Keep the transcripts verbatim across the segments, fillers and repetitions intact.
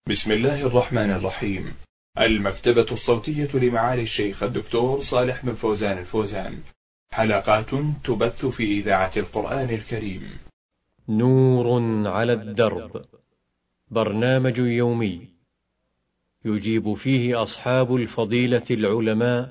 بسم الله الرحمن الرحيم. المكتبة الصوتية لمعالي الشيخ الدكتور صالح بن فوزان الفوزان، حلقات تبث في إذاعة القرآن الكريم. نور على الدرب، برنامج يومي يجيب فيه أصحاب الفضيلة العلماء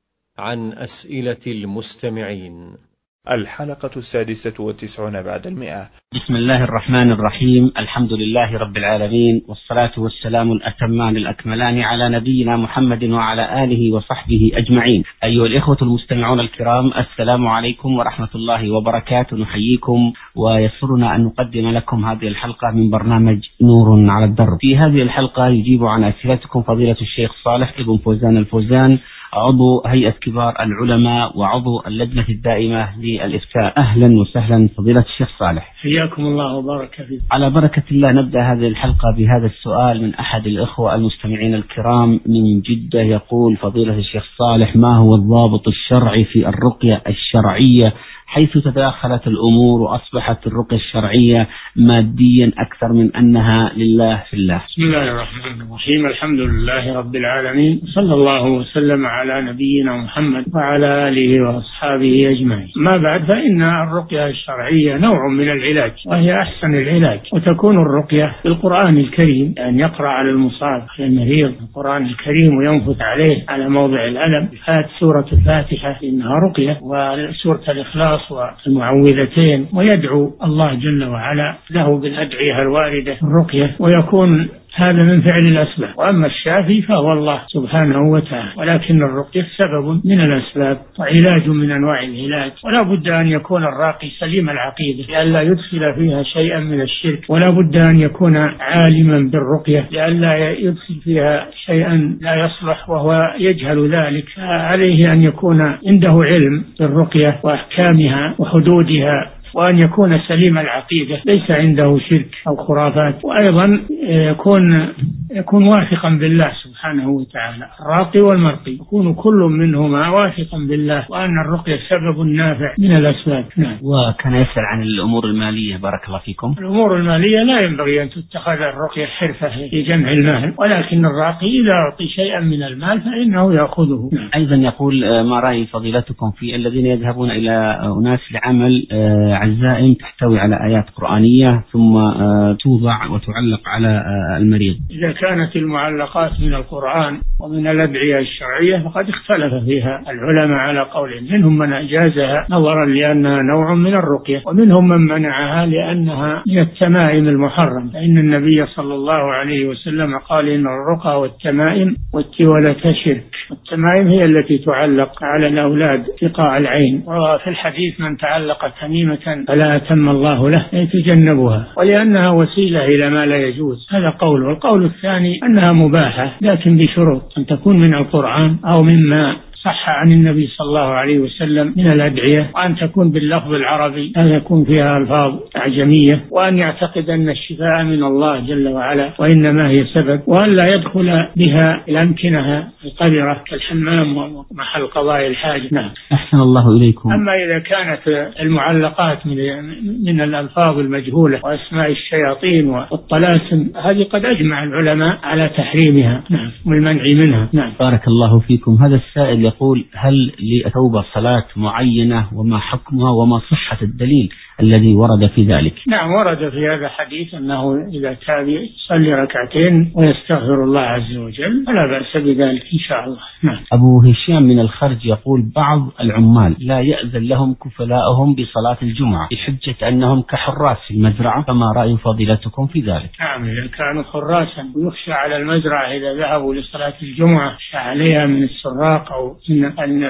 عن أسئلة المستمعين. الحلقة السادسة والتسعون بعد المئة. بسم الله الرحمن الرحيم. الحمد لله رب العالمين، والصلاة والسلام الأتمان الأكملان على نبينا محمد وعلى آله وصحبه أجمعين. أيها الإخوة المستمعون الكرام، السلام عليكم ورحمة الله وبركاته. نحييكم ويسرنا أن نقدم لكم هذه الحلقة من برنامج نور على الدرب. في هذه الحلقة يجيب عن أسئلتكم فضيلة الشيخ صالح بن فوزان الفوزان، عضو هيئة كبار العلماء وعضو اللجنة الدائمة للإفتاء. أهلا وسهلا فضيلة الشيخ صالح. حياكم الله وبارك فيكم. على بركة الله نبدأ هذه الحلقة بهذا السؤال من أحد الإخوة المستمعين الكرام من جدة. يقول فضيلة الشيخ صالح: ما هو الضابط الشرعي في الرقية الشرعية حيث تداخلت الأمور وأصبحت الرقية الشرعية ماديا أكثر من أنها لله في الله؟ بسم الله الرحمن الرحيم. الحمد لله رب العالمين، صلى الله وسلم على نبينا محمد وعلى آله وأصحابه أجمعين. ما بعد، فإن الرقية الشرعية نوع من العلاج، وهي أحسن العلاج. وتكون الرقية بالقرآن الكريم، أن يقرأ على المصاب على المريض القرآن الكريم وينفث عليه على موضع الألم فات سورة الفاتحة إنها رقية، وسورة الإخلاص والمعوذتين، ويدعو الله جل وعلا له بالأدعية الواردة الرقية، ويكون هذا من فعل الأسباب. وأما الشافي فهو الله سبحانه وتعالى، ولكن الرقية سبب من الأسباب وعلاج من أنواع العلاج. ولا بد أن يكون الراقي سليم العقيدة لئلا يدخل فيها شيئا من الشرك، ولا بد أن يكون عالما بالرقية لئلا يدخل فيها شيئا لا يصلح وهو يجهل ذلك. عليه أن يكون عنده علم بالرقية وأحكامها وحدودها، وأن يكون سليم العقيدة ليس عنده شرك أو خرافات، وأيضا يكون يكون واثقا بالله سبحانه وتعالى. الراقي والمرقي يكون كل منهما واثقا بالله، وأن الرقية سبب نافع من الأسباب. نعم. وكان يسأل عن الأمور المالية. بارك الله فيكم. الأمور المالية لا ينبغي أن تتخذ الرقية حرفة في جمع المال، ولكن الراقي إذا أعطي شيئا من المال فإنه يأخذه. نعم. أيضا يقول: ما رأي فضيلتكم في الذين يذهبون إلى أناس لعمل عزائم تحتوي على آيات قرآنية ثم توضع وتعلق على المريض؟ إذا كانت المعلقات من القرآن ومن الأدعية الشرعية فقد اختلف فيها العلماء على قولين. منهم من أجازها نظرا لأنها نوع من الرقية، ومنهم من منعها لأنها من التمائم المحرم، فإن النبي صلى الله عليه وسلم قال: إن الرقى والتمائم والتولة شرك. التمائم هي التي تعلق على الأولاد تقاء العين، وفي الحديث: من تعلق تميمة فلا أتم الله له، يتجنبها، ولأنها وسيلة إلى ما لا يجوز. هذا قول. والقول الثاني أنها مباحة، لكن بشروط: أن تكون من القرآن أو مما صح عن النبي صلى الله عليه وسلم من الأدعية، وأن تكون باللفظ العربي، أن يكون فيها ألفاظ أعجمية، وأن يعتقد أن الشفاء من الله جل وعلا وإنما هي سبب، وأن لا يدخل بها الأمكنة القذرة كالحمام ومحل قضاء الحاجة. نعم. أحسن الله إليكم. أما إذا كانت المعلقات من من الألفاظ المجهولة وأسماء الشياطين والطلاسم، هذه قد أجمع العلماء على تحريمها. نعم. والمنع منها. نعم. بارك الله فيكم. هذا السائل يقول: هل لتوبة صلاة معينة وما حكمها وما صحة الدليل الذي ورد في ذلك؟ نعم، ورد في هذا حديث أنه إذا تاب يصلي ركعتين ويستغفر الله عز وجل فلا بأس بذلك إن شاء الله. نعم. أبو هشام من الخرج يقول: بعض العمال لا يأذن لهم كفلاءهم بصلاة الجمعة بحجة أنهم كحراس في المزرعة، فما رأي فضيلتكم في ذلك؟ نعم، إذا كانوا حراسا ويخشى على المزرعة إذا ذهبوا لصلاة الجمعة يخشى عليها من السراق أو أن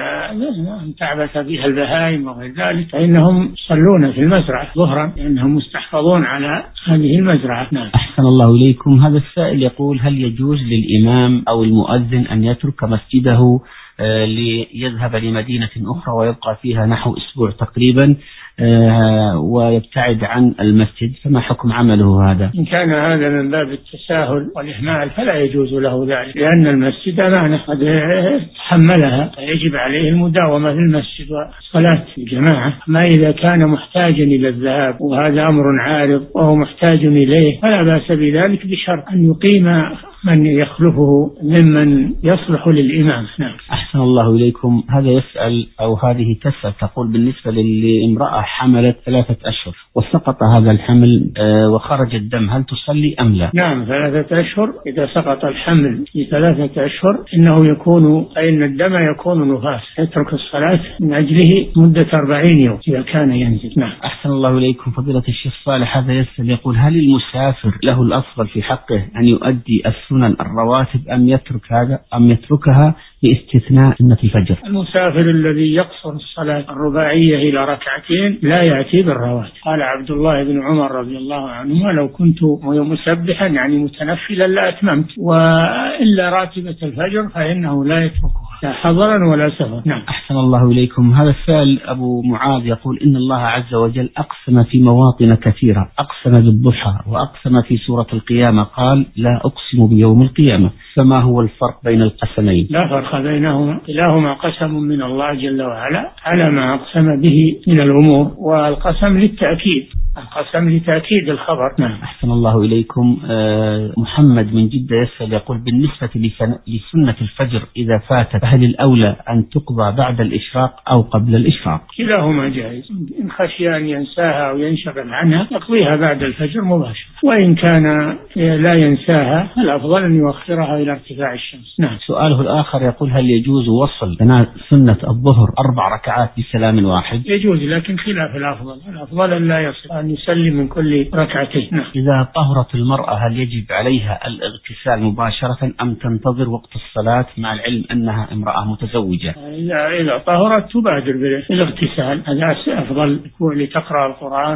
أن تعبث بها البهائم وغير ذلك، فإنهم يصلون في المزرعة ظهرا لأنهم مستحفظون على هذه المزرعة. نعم. أحسن الله إليكم. هذا السائل يقول: هل يجوز للإمام أو المؤذن أن يترك مسجده ليذهب لمدينة أخرى ويبقى فيها نحو أسبوع تقريبا ويبتعد عن المسجد، فما حكم عمله هذا؟ إن كان هذا من باب التساهل والإهمال فلا يجوز له ذلك، لأن المسجد أمانة قد تحملها، يجب عليه المداومة في المسجد والصلاة في الجماعة. ما إذا كان محتاجا إلى الذهاب وهذا أمر عارض وهو محتاج إليه فلا بأس بذلك، بشرط أن يقيم من يخلفه ممن يصلح للإمام. نعم. أحسن الله إليكم. هذا يسأل أو هذه تسأل تقول بالنسبة لامرأة حملت ثلاثة أشهر وسقط هذا الحمل وخرج الدم، هل تصلي أم لا؟ نعم، ثلاثة أشهر. إذا سقط الحمل في ثلاثة أشهر إنه يكون فإن الدم يكون نفاس، يترك الصلاة من أجله مدة أربعين يوم إذا كان ينزل. نعم. أحسن الله إليكم. فضيلة الشيخ صالح هذا يسأل يقول هل المسافر له الأفضل في حقه أن يؤدي السنن الرواتب أم يترك هذا أم يتركها باستثناء سنة الفجر؟ المسافر الذي يقصر الصلاة الرباعية إلى ركعتين لا يأتي بالرواتب. قال عبد الله بن عمر رضي الله عنهما لو كنت مسبحا يعني متنفلا لأتممت، وإلا راتبة الفجر فإنه لا يتركها لا حضرا ولا سفر. نعم. أحسن الله إليكم. هذا السائل أبو معاذ يقول إن الله عز وجل أقسم في مواطن كثيرة، أقسم بالضحى وأقسم في سورة القيامة قال لا أقسم بيوم القيامة، فما هو الفرق بين القسمين؟ لا فرق بينهما، كلاهما قسم من الله جل وعلا على ما أقسم به من الأمور، والقسم للتأكيد، القسم لتأكيد الخبر. نعم. أحسن الله إليكم. أه محمد من جدة يسأل يقول بالنسبة لسنة الفجر إذا فاتت فهل الأولى أن تقضى بعد الإشراق أو قبل الإشراق؟ كلاهما جائز، إن خشي أن ينساها أو ينشغل عنها يقضيها بعد الفجر مباشرة، وإن كان لا ينساها الأفضل أن يؤخرها إلى ارتفاع الشمس. نعم. سؤاله الآخر يقول هل يجوز وصل سنة الظهر أربع ركعات بسلام واحد؟ يجوز، لكن خلاف الأفضل، الأفضل أن لا يصل، أن يسلم من كل ركعتين. نعم. إذا طهرت المرأة هل يجب عليها الاغتسال مباشرة أم تنتظر وقت الصلاة مع العلم أنها امرأة متزوجة؟ إذا إذا طهرت تبادر بالاغتسال، هذا أفضل لتقرأ القرآن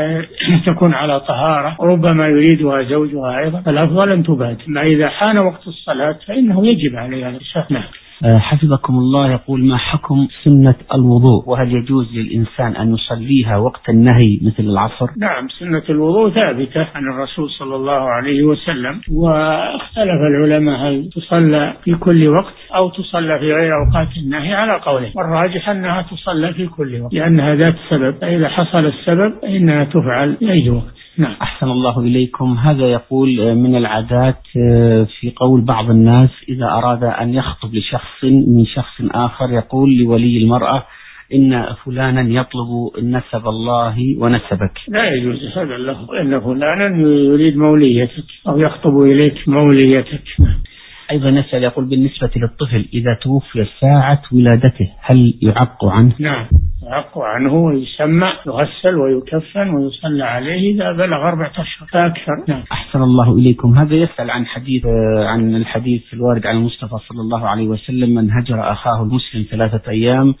ولتكون على طهارة، ربما يريدها زوجها أيضا، فالأفضل أن تبادر. ما إذا حان وقت الصلاة فإنه يجب عليها الاغتسال. نعم. حفظكم الله يقول ما حكم سنة الوضوء، وهل يجوز للإنسان أن يصليها وقت النهي مثل العصر؟ نعم، سنة الوضوء ثابتة عن الرسول صلى الله عليه وسلم، واختلف العلماء هل تصلى في كل وقت أو تصلى في غير أوقات النهي على قولين، والراجح أنها تصلى في كل وقت لأنها ذات سبب، فإذا حصل السبب فإنها تفعل في أي وقت. نعم. أحسن الله إليكم. هذا يقول من العادات في قول بعض الناس إذا أراد أن يخطب لشخص من شخص آخر يقول لولي المرأة إن فلانا يطلب نسب الله ونسبك. لا يجوز هذا له، إن فلانا يريد موليتك أو يخطب إليك موليتك. أيضا نسأل يقول بالنسبة للطفل إذا توفي ساعة ولادته هل يعق عنه؟ نعم، يعق عنه ويسمى، يغسل ويكفن ويصلى عليه إذا بلغ أربعة أشهر فأكثر. نعم. أحسن الله إليكم. هذا يسأل عن حديث عن الحديث الوارد عن المصطفى صلى الله عليه وسلم من هجر أخاه المسلم ثلاثة أيام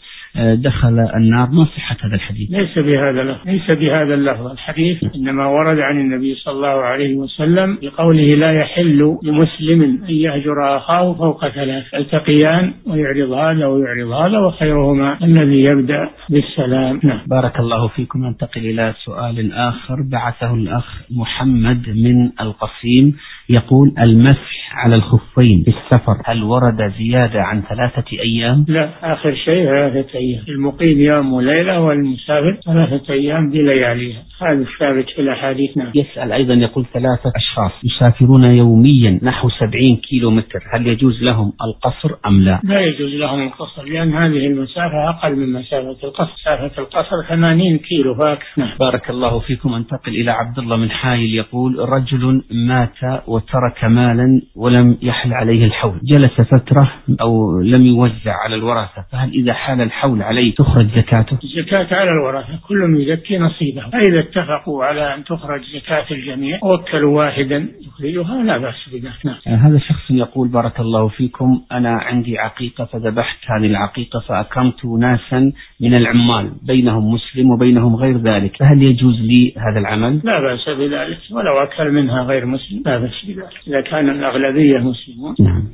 دخل النار، ما صحة هذا الحديث؟ ليس بهذا اللفظ، ليس بهذا اللفظ الحديث، إنما ورد عن النبي صلى الله عليه وسلم بقوله لا يحل لمسلم أن يهجر أخاه فوق ثلاث، التقيان ويعرض هذا ويعرض هذا وخيرهما الذي يبدأ بالسلام. نعم. بارك الله فيكم. ننتقل إلى سؤال آخر بعثه الأخ محمد من القصيم يقول المسح على الخفين في السفر هل ورد زيادة عن ثلاثة أيام؟ لا، آخر شيء ثلاثة أيام، المقيم يوم وليلة والمسافر ثلاثة أيام بلياليها، هذا الثابت في الأحاديث. نعم. يسأل أيضا يقول ثلاثة أشخاص يسافرون يوميا نحو سبعين كيلو متر هل يجوز لهم القصر أم لا؟ لا يجوز لهم القصر، لأن هذه المسافة أقل من مسافة القصر، مسافة القصر ثمانين كيلو فأكثر. نعم. بارك الله فيكم. انتقل إلى عبد الله من حايل يقول رجل مات وترك مالا ولم يحل عليه الحول، جلس فترة أو لم يوزع على الورثة، فهل إذا حال الحول عليه تخرج زكاته؟ الزكاة على الورثة، كل يزكي نصيبه، فإذا اتفقوا على أن تخرج زكاة الجميع ووكلوا واحدا يخرجها لا بأس بذلك. نعم. هذا شخص يقول بارك الله فيكم أنا عندي عقيقة فذبحت هذه العقيقة فأكرمت ناسا من العمال بينهم مسلم وبينهم غير ذلك، فهل يجوز لي هذا العمل؟ لا بأس بذلك، ولو أكل منها غير مسلم لا بأس بذلك إذا كان الأغلبية مسلمون. نعم. نعم.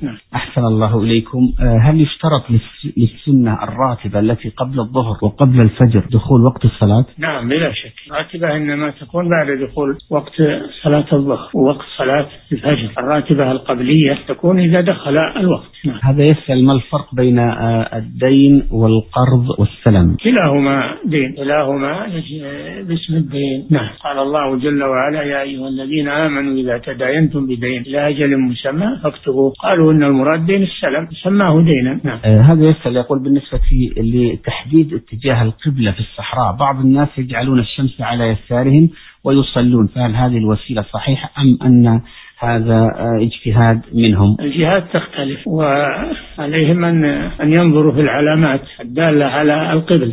أحسن الله إليكم. هل يشترط للسنة الراتبة التي قبل الظهر وقبل الفجر دخول وقت الصلاة؟ نعم بلا شك، الراتبة إنما تكون بعد دخول وقت صلاة الظهر ووقت صلاة الفجر. الراتبة القبلية تكون إذا دخل الوقت. نعم. هذا يسأل ما الفرق بين الدين والقرض والسلم؟ كلاهما دين، كلاهما باسم الدين. نعم. قال الله جل وعلا: يا أيها الذين آمنوا إذا تداينتم بدين إلى أجل مسمى فاكتبوه. قالوا إن المراد دين السلم، سماه دينا. نعم. آه هذا يسأل يقول: بالنسبة لتحديد اتجاه القبلة في الصحراء، بعض الناس يجعلون الشمس على يسارهم ويصلون، فهل هذه الوسيلة صحيحة أم أن هذا اجتهاد منهم؟ الجهات تختلف، وعليهم أن أن ينظروا في العلامات الدالة على القبلة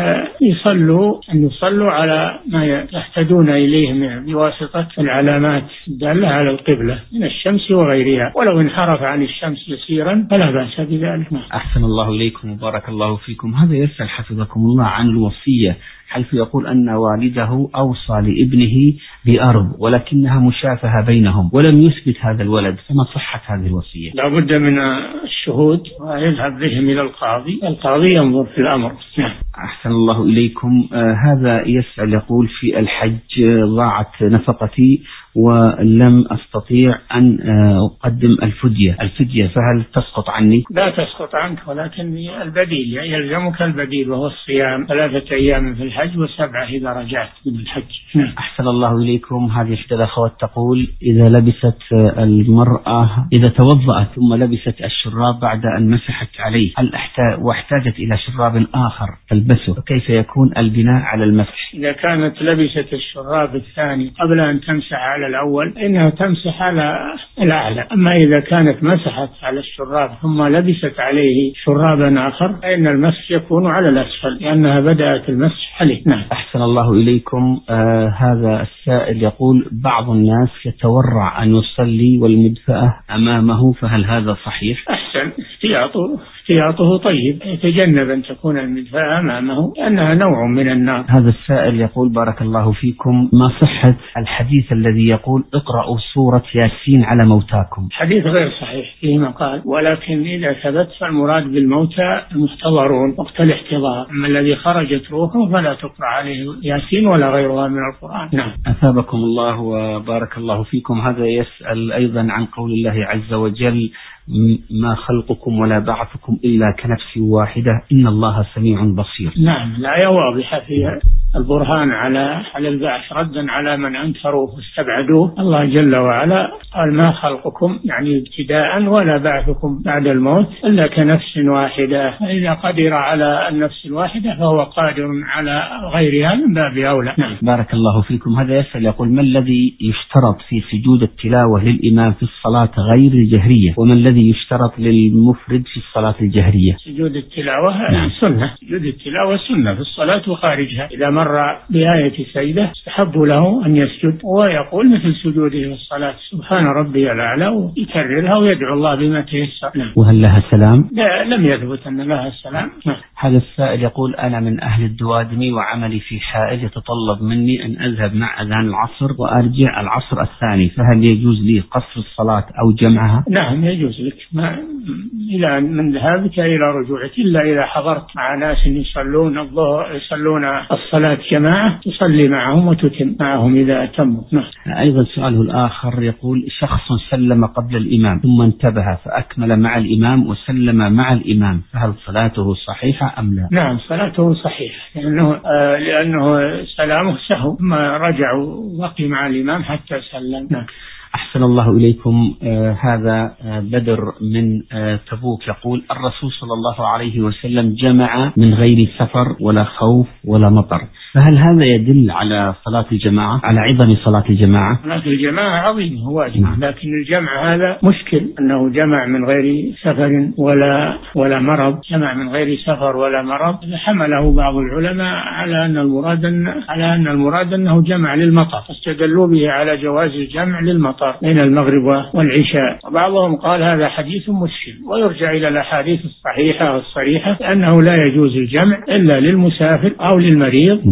ويصلوا أن يصلوا على ما يحتاجون إليه بواسطة العلامات الدالة على القبلة من الشمس وغيرها، ولو انحرف عن الشمس يسيرا فلا بأس بذلك. أحسن الله إليكم وبارك الله فيكم. هذا يسأل حفظكم الله عن الوصية، حيث يقول أن والده أوصى لابنه بأرض ولكنها مشافهة بينهم ولم يثبت هذا الولد، فما صحة هذه الوصية؟ لا بد من الشهود ويذهب بهم إلى القاضي، القاضي ينظر في الأمر. نعم. أحسن الله إليكم. آه هذا يسأل يقول: في الحج ضاعت نفقتي ولم أستطيع أن أقدم الفدية الفدية فهل تسقط عني؟ لا تسقط عنك، ولكن البديل يلزمك البديل، وهو الصيام ثلاثة أيام في الحج وسبعة إذا رجعت من الحج. أحسن الله إليكم. هذه إحدى الأخوات تقول: إذا لبست المرأة إذا توضأت ثم لبست الشراب بعد أن مسحت عليه هل احتاج واحتاجت إلى شراب آخر تلبسه، كيف يكون البناء على المسح؟ إذا كانت لبست الشراب الثاني قبل أن تمسح على الأول إنها تمسح على الأعلى، أما إذا كانت مسحت على الشراب ثم لبست عليه شرابا آخر فإن المسح يكون على الأسفل لأنها بدأت المسح عليه. نعم. أحسن الله إليكم. آه هذا السائل يقول: بعض الناس يتورع أن يصلي والمدفأة أمامه، فهل هذا صحيح؟ أحسن، احتياطه احتياطه طيب، يتجنب أن تكون المدفأة أمامه لأنها نوع من النار. هذا السائل يقول: بارك الله فيكم، ما صحة الحديث الذي يقول اقرأوا سورة ياسين على موتاكم؟ حديث غير صحيح فيه مقال، ولكن إذا ثبت فالمراد بالموتى المحتضرون وقت الاحتضار، أما الذي خرجت روحه فلا تقرأ عليه ياسين ولا غيرها من القرآن. نعم. أثابكم الله وبارك الله فيكم. هذا يسأل أيضا عن قول الله عز وجل: ما خلقكم ولا بعثكم إلا كنفس واحدة إن الله سميع بصير. نعم، الآية واضحة فيها البرهان على على البعث ردا على من أنكروه واستبعدوه. الله جل وعلا قال: ما خلقكم يعني ابتداء ولا بعثكم بعد الموت إلا كنفس واحدة، فإذا قدر على النفس الواحدة فهو قادر على غيرها من باب أولى. نعم. بارك الله فيكم. هذا يسأل يقول: ما الذي يشترط في سجود التلاوة للإمام في الصلاة غير الجهرية، وما الذي يشترط للمفرد في الصلاة الجهرية؟ سجود التلاوة نعم. سنة، سجود التلاوة سنة في الصلاة وخارجها. إذا مر بآية سيدة استحب له أن يسجد ويقول مثل سجوده في الصلاة سبحان ربي الأعلى ويكررها ويدعو الله بما تيسر. نعم. وهل لها سلام؟ لا، لم يثبت أن لها السلام. نعم. هذا السائل يقول: أنا من أهل الدوادمي وعملي في حائل يتطلب مني أن أذهب مع أذان العصر وأرجع العصر الثاني، فهل يجوز لي قصر الصلاة أو جمعها؟ نعم يجوز لك ما إلى من ذهابك إلى رجوعك، إلا إذا حضرت مع ناس يصلون الظهر يصلون الصلاة جماعة تصلي معهم وتتم معهم إذا أتموا. نعم. أيضا سؤاله الآخر يقول: شخص سلم قبل الإمام ثم انتبه فأكمل مع الإمام وسلم مع الإمام، فهل صلاته صحيحة أم لا؟ نعم صلاته صحيحة، لأنه آه لأنه سلامه سهو ثم رجع وبقي مع الإمام حتى سلم. نعم. أحسن الله إليكم. آه هذا آه بدر من آه تبوك يقول: الرسول صلى الله عليه وسلم جمع من غير سفر ولا خوف ولا مطر، فهل هذا يدل على صلاة الجماعة، على عظم صلاة الجماعة؟ صلاة الجماعة عظيمة واجب، لكن الجمع هذا مشكل، أنه جمع من غير سفر ولا ولا مرض، جمع من غير سفر ولا مرض، حمله بعض العلماء على أن المراد على أن المراد أنه جمع للمطر، فاستدلوا به على جواز الجمع للمطر بين المغرب والعشاء، وبعضهم قال هذا حديث مشكل، ويرجع إلى الأحاديث الصحيحة والصريحة أنه لا يجوز الجمع إلا للمسافر أو للمريض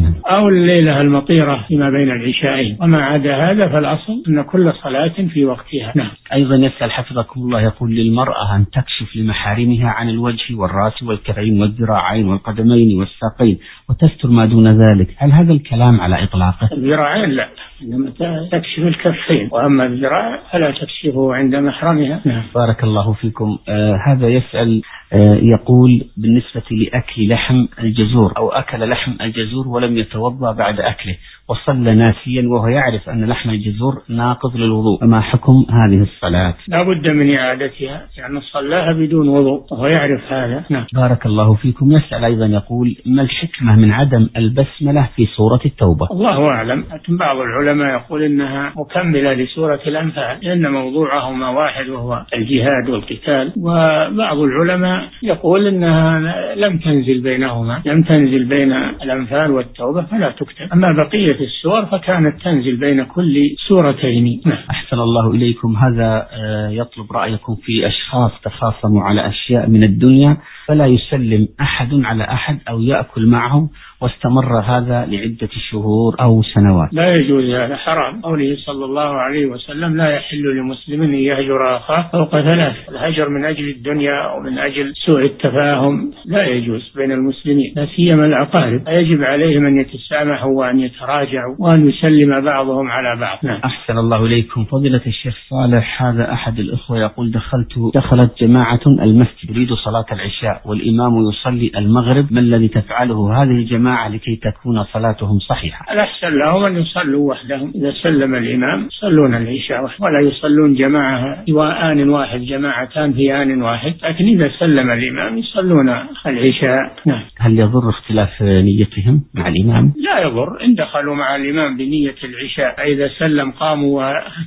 نعم. أو الليلة المطيرة فيما بين العشاءين، وما عدا هذا فالأصل أن كل صلاة في وقتها. نعم. أيضا يسأل حفظكم الله، يقول للمرأة أن تكشف لمحارمها عن الوجه والرأس والكفين والذراعين والقدمين والساقين وتستر ما دون ذلك، هل هذا الكلام على إطلاقه؟ الذراعين لا، إنما تكشف الكفين، وأما الذراع فلا تكشفه عند محرمها. نعم. بارك الله فيكم. آه هذا يسأل آه يقول بالنسبة لأكل لحم الجزور، أو أكل لحم الجزور ولم يتوضأ بعد أكله وصلى ناسيا وهو يعرف أن لحم الجزور ناقض للوضوء، فما حكم هذه الصلاة؟ لا بد من إعادتها، يعني صلاها بدون وضوء وهو يعرف هذا. نعم. بارك الله فيكم. يسأل أيضا يقول ما الحكمة من عدم البسملة في سورة التوبة؟ الله أعلم، لكن بعض العلماء يقول إنها مكملة لسورة الأنفال لأن موضوعهما واحد وهو الجهاد والقتال، وبعض العلماء يقول إنها لم تنزل بينهما، لم تنزل بين الأنفال والتوبة فلا تكتب، أما بقية السور فكانت تنزل بين كل سورتين. أحسن الله إليكم. هذا يطلب رأيكم في أشخاص تخاصموا على أشياء من الدنيا فلا يسلم أحد على أحد أو يأكل معه، واستمر هذا لعدة شهور أو سنوات. لا يجوز، هذا حرام. قوله صلى الله عليه وسلم لا يحل لمسلم أن يهجر أخاه فوق ثلاث، الهجر من أجل الدنيا ومن أجل سوء التفاهم لا يجوز بين المسلمين، لا سيما الأقارب، يجب عليهم أن يتسامحوا وأن يتراجعوا وأن يسلم بعضهم على بعض. نعم. أحسن الله إليكم. فضيلة الشيخ صالح، هذا أحد الأخوة يقول دخلت دخلت جماعة المسجد يريد صلاة العشاء والإمام يصلي المغرب، ما الذي تفعله هذه الجماعة لكي تكون صلاتهم صحيحة؟ الأحسن لهم أن يصلوا وحدهم، إذا سلم الإمام يصلون العشاء وحده، ولا يصلون جماعة في آن واحد، جماعتان في آن واحد، لكن إذا سلم الإمام يصلون العشاء. نعم. هل يضر اختلاف نيتهم مع الإمام؟ لا يضر، إن دخلوا مع الإمام بنية العشاء فإذا سلم قاموا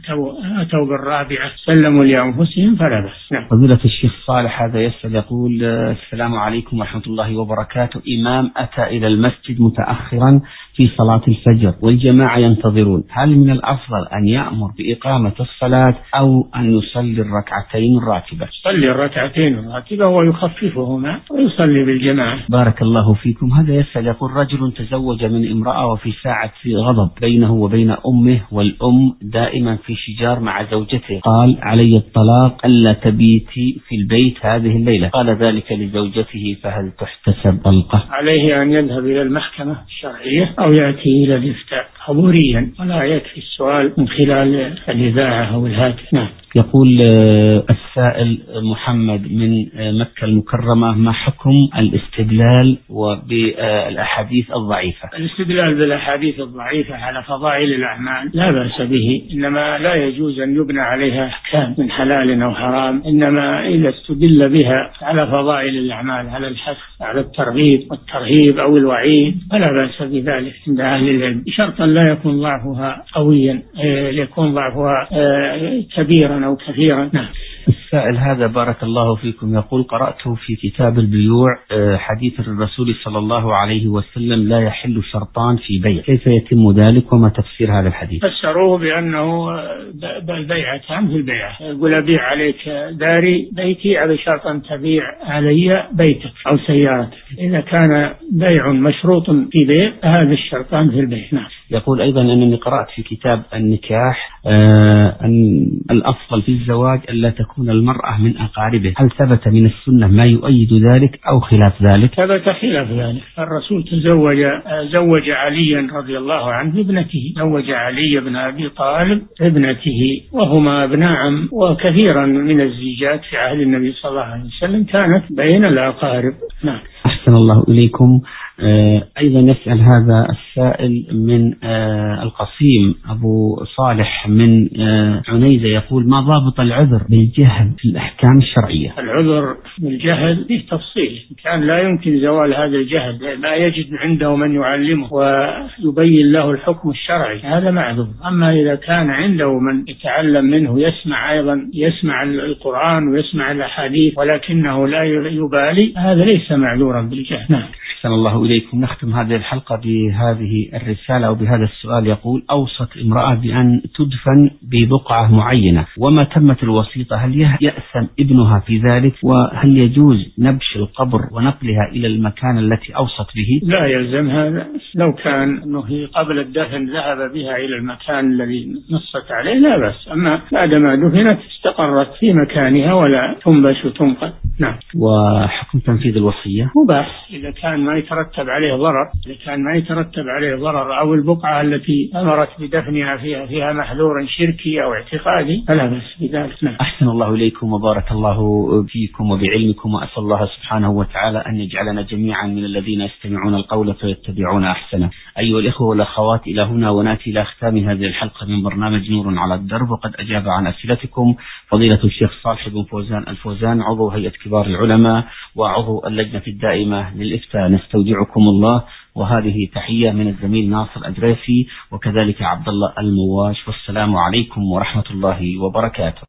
وأتوا بالرابعة سلموا لأنفسهم فلا بأس. نعم. فضيلة الشيخ صالح، هذا يسأل يقول السلام عليكم ورحمة الله وبركاته، إمام أتى إلى المسجد متأخرا في صلاة الفجر والجماعة ينتظرون، هل من الأفضل أن يأمر بإقامة الصلاة أو أن يصلي الركعتين الراتبة؟ يصلي الركعتين الراتبة ويخففهما ويصلي بالجماعة. بارك الله فيكم. هذا يسأل يقول رجل تزوج من امرأة وفي ساعة غضب بينه وبين أمه، والأم دائما في شجار مع زوجته، قال علي الطلاق ألا تبيتي في البيت هذه الليلة، قال ذلك لزوجته، فهل تحتسب طلقة؟ عليه أن يذهب إلى المحكمة الشرعية أو يأتي إلى الإفتاء حضوريا، ولا يكفي السؤال من خلال الإذاعة أو الهاتف. نعم. يقول السائل محمد من مكة المكرمة ما حكم الاستدلال بالأحاديث الضعيفة؟ الاستدلال بالأحاديث الضعيفة على فضائل الأعمال لا بأس به، إنما لا يجوز أن يبنى عليها أحكام من حلال أو حرام، إنما إذا استدل بها على فضائل الأعمال، على الحث على الترغيب والترهيب أو الوعيد فلا بأس بذلك عند أهل العلم، شرطا لا يكون ضعفها قويا، يكون ضعفها كبيرا أو كثيرا. نعم. السائل هذا بارك الله فيكم يقول قرأت في كتاب البيوع حديث الرسول صلى الله عليه وسلم لا يحل شرطان في بيع، كيف يتم ذلك وما تفسير هذا الحديث؟ فسروه بأنه البيعتان في البيعة، يقول أبيع عليك داري بيتي على شرط أن تبيع علي بيتك أو سيارتك، إذا كان بيع مشروط في بيع هذا الشرطان في البيع. نعم. يقول أيضا أنني قرأت في كتاب النكاح آه أن الأفضل في الزواج ألا تكون المرأة من أقاربه، هل ثبت من السنة ما يؤيد ذلك أو خلاف ذلك؟ ثبت خلاف ذلك، الرسول تزوج زوج عليا رضي الله عنه ابنته، زوج علي بن أبي طالب ابنته، وهما ابن عم، وكثيرا من الزيجات في عهد النبي صلى الله عليه وسلم كانت بين الأقارب. نعم. أحسن الله إليكم. آه أيضا يسأل هذا السائل من آه القصيم أبو صالح من آه عنيزة يقول ما ضابط العذر بالجهل في الأحكام الشرعية؟ العذر بالجهل فيه تفصيل، كان لا يمكن زوال هذا الجهل، لا يجد عنده من يعلمه ويبين له الحكم الشرعي، هذا معذور. أما إذا كان عنده من يتعلم منه، يسمع أيضا يسمع القرآن ويسمع الأحاديث ولكنه لا يبالي، هذا ليس معذورا بالجهل. نعم. أحسن الله إليكم. نختم هذه الحلقة بهذه الرسالة أو بهذا السؤال. يقول: أوصت امرأة بأن تدفن ببقعة معينة وما تمت الوسيطة، هل يأثم ابنها في ذلك؟ وهل يجوز نبش القبر ونقلها إلى المكان التي أوصت به؟ لا يلزم هذا. لو كان أنه قبل الدفن ذهب بها إلى المكان الذي نصت عليه لا بأس، أما بعدما دفنت استقرت في مكانها ولا تنبش وتنقل. نعم. وحكم تنفيذ الوصية مباح إذا كان ما يترتب عليه ضرر، إذا كان ما يترتب عليه ضرر أو البقعة التي أمرت بدفنها فيها فيها محذور شركي أو اعتقادي فلا بأس بذلك. نعم. أحسن الله إليكم وبارك الله فيكم وبعلمكم، وأسأل الله سبحانه وتعالى أن يجعلنا جميعا من الذين يستمعون القول فيتبعون أحسنه. أيها الإخوة والأخوات، إلى هنا ونأتي إلى ختام هذه الحلقة من برنامج نور على الدرب، وقد أجاب عن أسئلتكم فضيلة الشيخ صالح بن فوزان الفوزان، عضو هيئة كبار العلماء وعضو اللجنة الدائمة للإفتاء. نستودعكم الله، وهذه تحية من الزميل ناصر أدريسي وكذلك عبد الله المواش، والسلام عليكم ورحمة الله وبركاته.